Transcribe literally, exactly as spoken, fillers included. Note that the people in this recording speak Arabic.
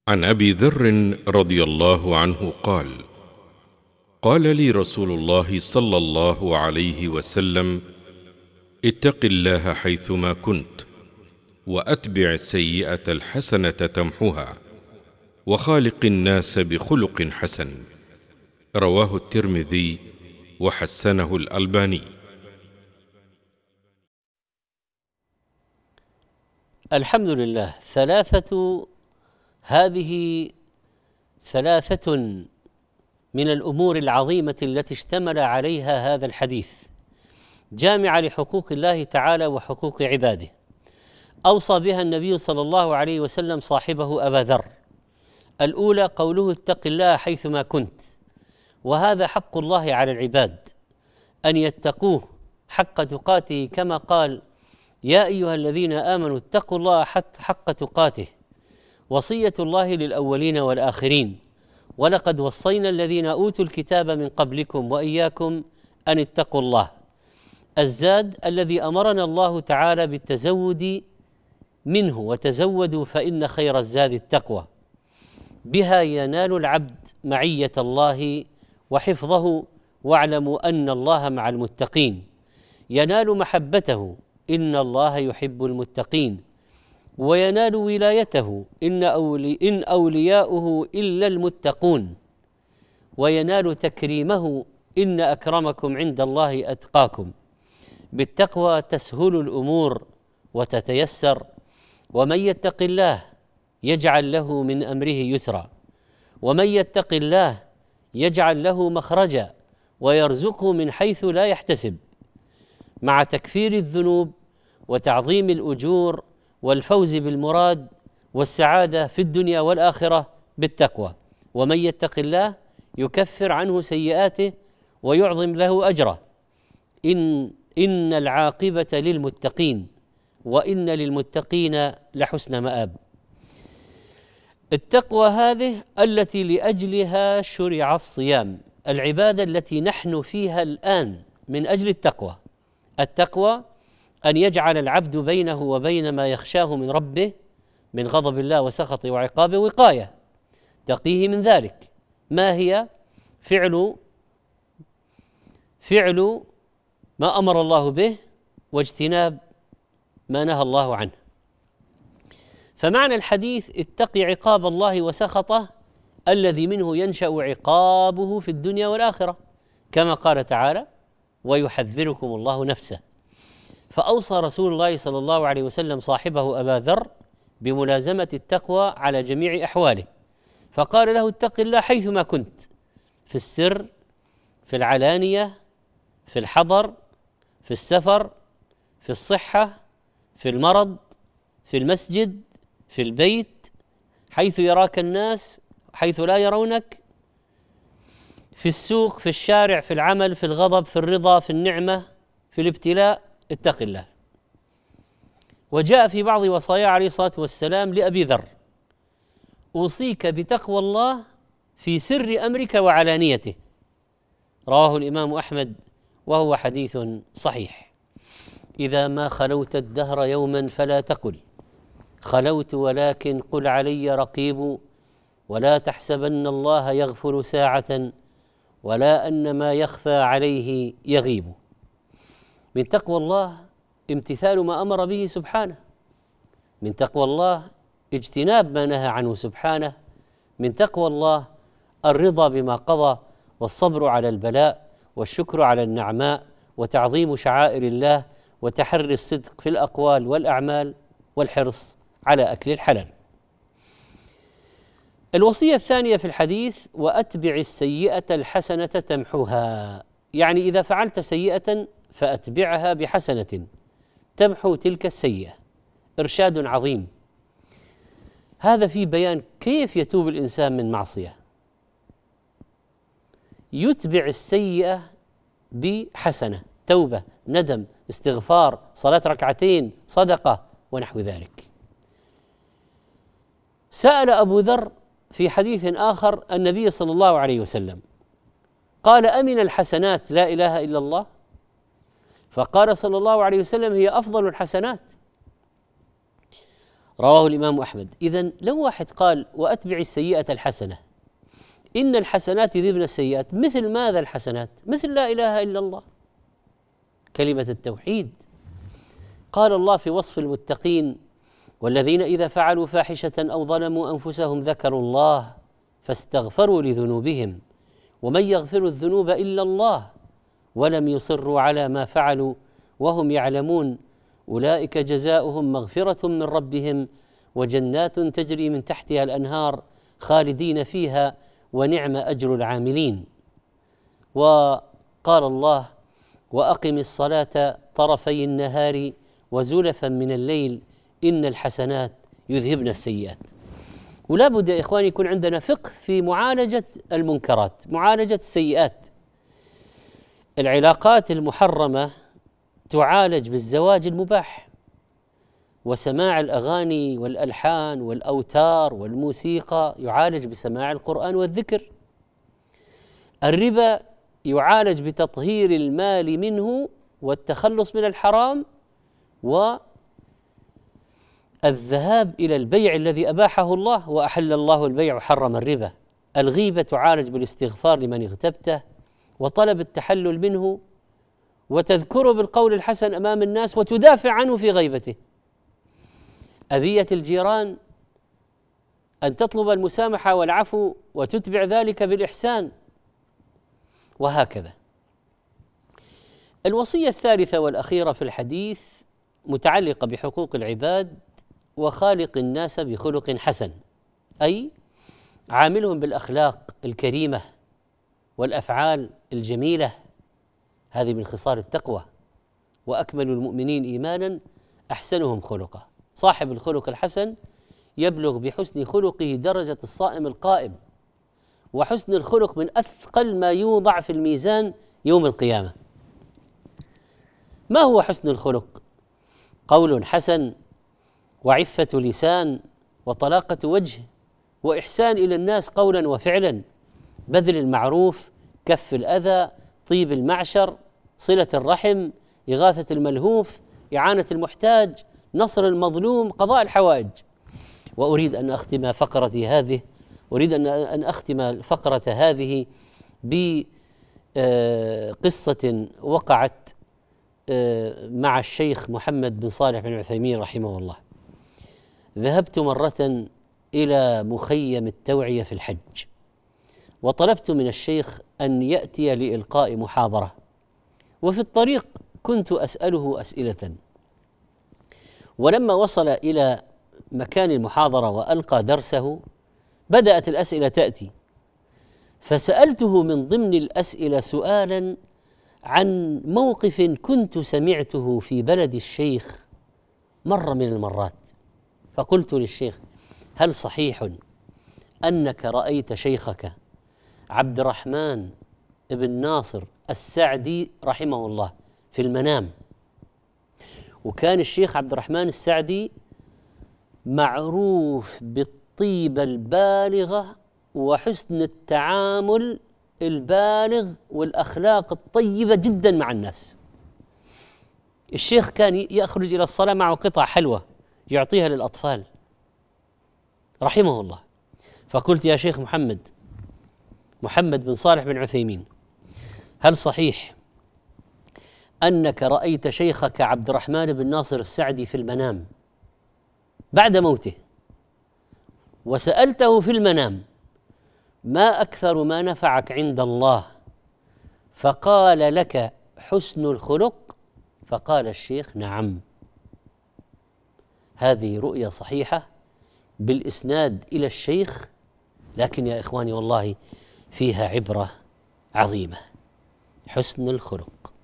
عن أبي ذر رضي الله عنه قال: قال لي رسول الله صلى الله عليه وسلم: اتق الله حيثما كنت، وأتبع السيئة الحسنة تمحها، وخالق الناس بخلق حسن. رواه الترمذي وحسنه الألباني. الحمد لله. ثلاثة هذه ثلاثة من الأمور العظيمة التي اشتمل عليها هذا الحديث، جامعة لحقوق الله تعالى وحقوق عباده، أوصى بها النبي صلى الله عليه وسلم صاحبه أبا ذر. الأولى قوله: اتق الله حيثما كنت، وهذا حق الله على العباد أن يتقوه حق تقاته، كما قال: يا أيها الذين آمنوا اتقوا الله حق تقاته، وصية الله للأولين والآخرين، ولقد وصينا الذين أوتوا الكتاب من قبلكم وإياكم أن اتقوا الله. الزاد الذي أمرنا الله تعالى بالتزود منه: وتزودوا فإن خير الزاد التقوى. بها ينال العبد معية الله وحفظه، واعلموا أن الله مع المتقين. ينال محبته: إن الله يحب المتقين. وينال ولايته: إن, أولي إن أولياؤه إلا المتقون. وينال تكريمه: إن أكرمكم عند الله أتقاكم. بالتقوى تسهل الأمور وتتيسر، ومن يتق الله يجعل له من أمره يسرا، ومن يتق الله يجعل له مخرجا ويرزقه من حيث لا يحتسب، مع تكفير الذنوب وتعظيم الأجور والفوز بالمراد والسعادة في الدنيا والآخرة بالتقوى. ومن يتق الله يكفر عنه سيئاته ويعظم له أجره. إن إن العاقبة للمتقين، وإن للمتقين لحسن مآب. التقوى هذه التي لأجلها شرع الصيام، العبادة التي نحن فيها الآن من أجل التقوى. التقوى أن يجعل العبد بينه وبين ما يخشاه من ربه من غضب الله وسخطه وعقابه وقاية تقيه من ذلك. ما هي؟ فعل فعل ما أمر الله به، واجتناب ما نهى الله عنه. فمعنى الحديث: اتق عقاب الله وسخطه، الذي منه ينشأ عقابه في الدنيا والآخرة، كما قال تعالى: ويحذركم الله نفسه. فأوصى رسول الله صلى الله عليه وسلم صاحبه أبا ذر بملازمة التقوى على جميع أحواله، فقال له: اتق الله حيثما كنت، في السر، في العلانية، في الحضر، في السفر، في الصحة، في المرض، في المسجد، في البيت، حيث يراك الناس، حيث لا يرونك، في السوق، في الشارع، في العمل، في الغضب، في الرضا، في النعمة، في الابتلاء، اتق الله. وجاء في بعض وصايا عليه الصلاة والسلام لأبي ذر: أوصيك بتقوى الله في سر أمرك وعلانيته. رواه الإمام أحمد وهو حديث صحيح. إذا ما خلوت الدهر يوما فلا تقل خلوت، ولكن قل علي رقيب، ولا تحسبن الله يغفل ساعة، ولا أن ما يخفى عليه يغيب. من تقوى الله امتثال ما أمر به سبحانه، من تقوى الله اجتناب ما نهى عنه سبحانه، من تقوى الله الرضا بما قضى، والصبر على البلاء، والشكر على النعماء، وتعظيم شعائر الله، وتحري الصدق في الأقوال والأعمال، والحرص على أكل الحلال. الوصية الثانية في الحديث: وأتبع السيئة الحسنة تمحها، يعني إذا فعلت سيئة فأتبعها بحسنة تمحو تلك السيئة. إرشاد عظيم هذا في بيان كيف يتوب الإنسان من معصية. يتبع السيئة بحسنة، توبة، ندم، استغفار، صلاة ركعتين، صدقة، ونحو ذلك. سأل أبو ذر في حديث آخر النبي صلى الله عليه وسلم، قال: أمن الحسنات لا إله إلا الله؟ فقال صلى الله عليه وسلم: هي أفضل الحسنات. رواه الإمام أحمد. إذن لو واحد قال وأتبع السيئة الحسنة، إن الحسنات يذهبن السيئات، مثل ماذا الحسنات؟ مثل لا إله إلا الله، كلمة التوحيد. قال الله في وصف المتقين: والذين إذا فعلوا فاحشة أو ظلموا أنفسهم ذكروا الله فاستغفروا لذنوبهم ومن يغفر الذنوب إلا الله ولم يصروا على ما فعلوا وهم يعلمون أولئك جزاؤهم مغفرة من ربهم وجنات تجري من تحتها الأنهار خالدين فيها ونعم أجر العاملين. وقال الله: وأقم الصلاة طرفي النهار وزلفا من الليل إن الحسنات يذهبن السيئات. ولا بد يا إخواني يكون عندنا فقه في معالجة المنكرات، معالجة السيئات. العلاقات المحرمة تعالج بالزواج المباح، وسماع الأغاني والألحان والأوتار والموسيقى يعالج بسماع القرآن والذكر. الربا يعالج بتطهير المال منه والتخلص من الحرام والذهاب إلى البيع الذي أباحه الله، وأحل الله البيع وحرم الربا. الغيبة تعالج بالاستغفار لمن اغتبته وطلب التحلل منه وتذكره بالقول الحسن أمام الناس وتدافع عنه في غيبته. أذية الجيران أن تطلب المسامحة والعفو وتتبع ذلك بالإحسان، وهكذا. الوصية الثالثة والأخيرة في الحديث متعلقة بحقوق العباد وخالق الناس بخلق حسن، أي عاملهم بالأخلاق الكريمة والأفعال الجميلة، هذه من خصال التقوى. وأكمل المؤمنين إيمانا أحسنهم خلقا. صاحب الخلق الحسن يبلغ بحسن خلقه درجة الصائم القائم، وحسن الخلق من أثقل ما يوضع في الميزان يوم القيامة. ما هو حسن الخلق؟ قول حسن وعفة لسان وطلاقة وجه وإحسان إلى الناس قولا وفعلا، بذل المعروف، كف الأذى، طيب المعشر، صلة الرحم، إغاثة الملهوف، إعانة المحتاج، نصر المظلوم، قضاء الحوائج. وأريد أن أختم فقرتي هذه أريد أن أختم فقرة هذه بقصة وقعت مع الشيخ محمد بن صالح بن عثيمين رحمه الله. ذهبت مرة إلى مخيم التوعية في الحج، وطلبت من الشيخ أن يأتي لإلقاء محاضرة، وفي الطريق كنت أسأله أسئلة، ولما وصل إلى مكان المحاضرة وألقى درسه بدأت الأسئلة تأتي، فسألته من ضمن الأسئلة سؤالا عن موقف كنت سمعته في بلد الشيخ مرة من المرات. فقلت للشيخ: هل صحيح أنك رأيت شيخك عبد الرحمن بن ناصر السعدي رحمه الله في المنام؟ وكان الشيخ عبد الرحمن السعدي معروف بالطيبة البالغة وحسن التعامل البالغ والأخلاق الطيبة جدا مع الناس. الشيخ كان يخرج إلى الصلاة معه قطع حلوى يعطيها للأطفال رحمه الله. فقلت: يا شيخ محمد محمد بن صالح بن عثيمين، هل صحيح أنك رأيت شيخك عبد الرحمن بن ناصر السعدي في المنام بعد موته، وسألته في المنام ما أكثر ما نفعك عند الله، فقال لك حسن الخلق؟ فقال الشيخ: نعم. هذه رؤية صحيحة بالإسناد إلى الشيخ، لكن يا إخواني والله فيها عبرة عظيمة. حسن الخلق.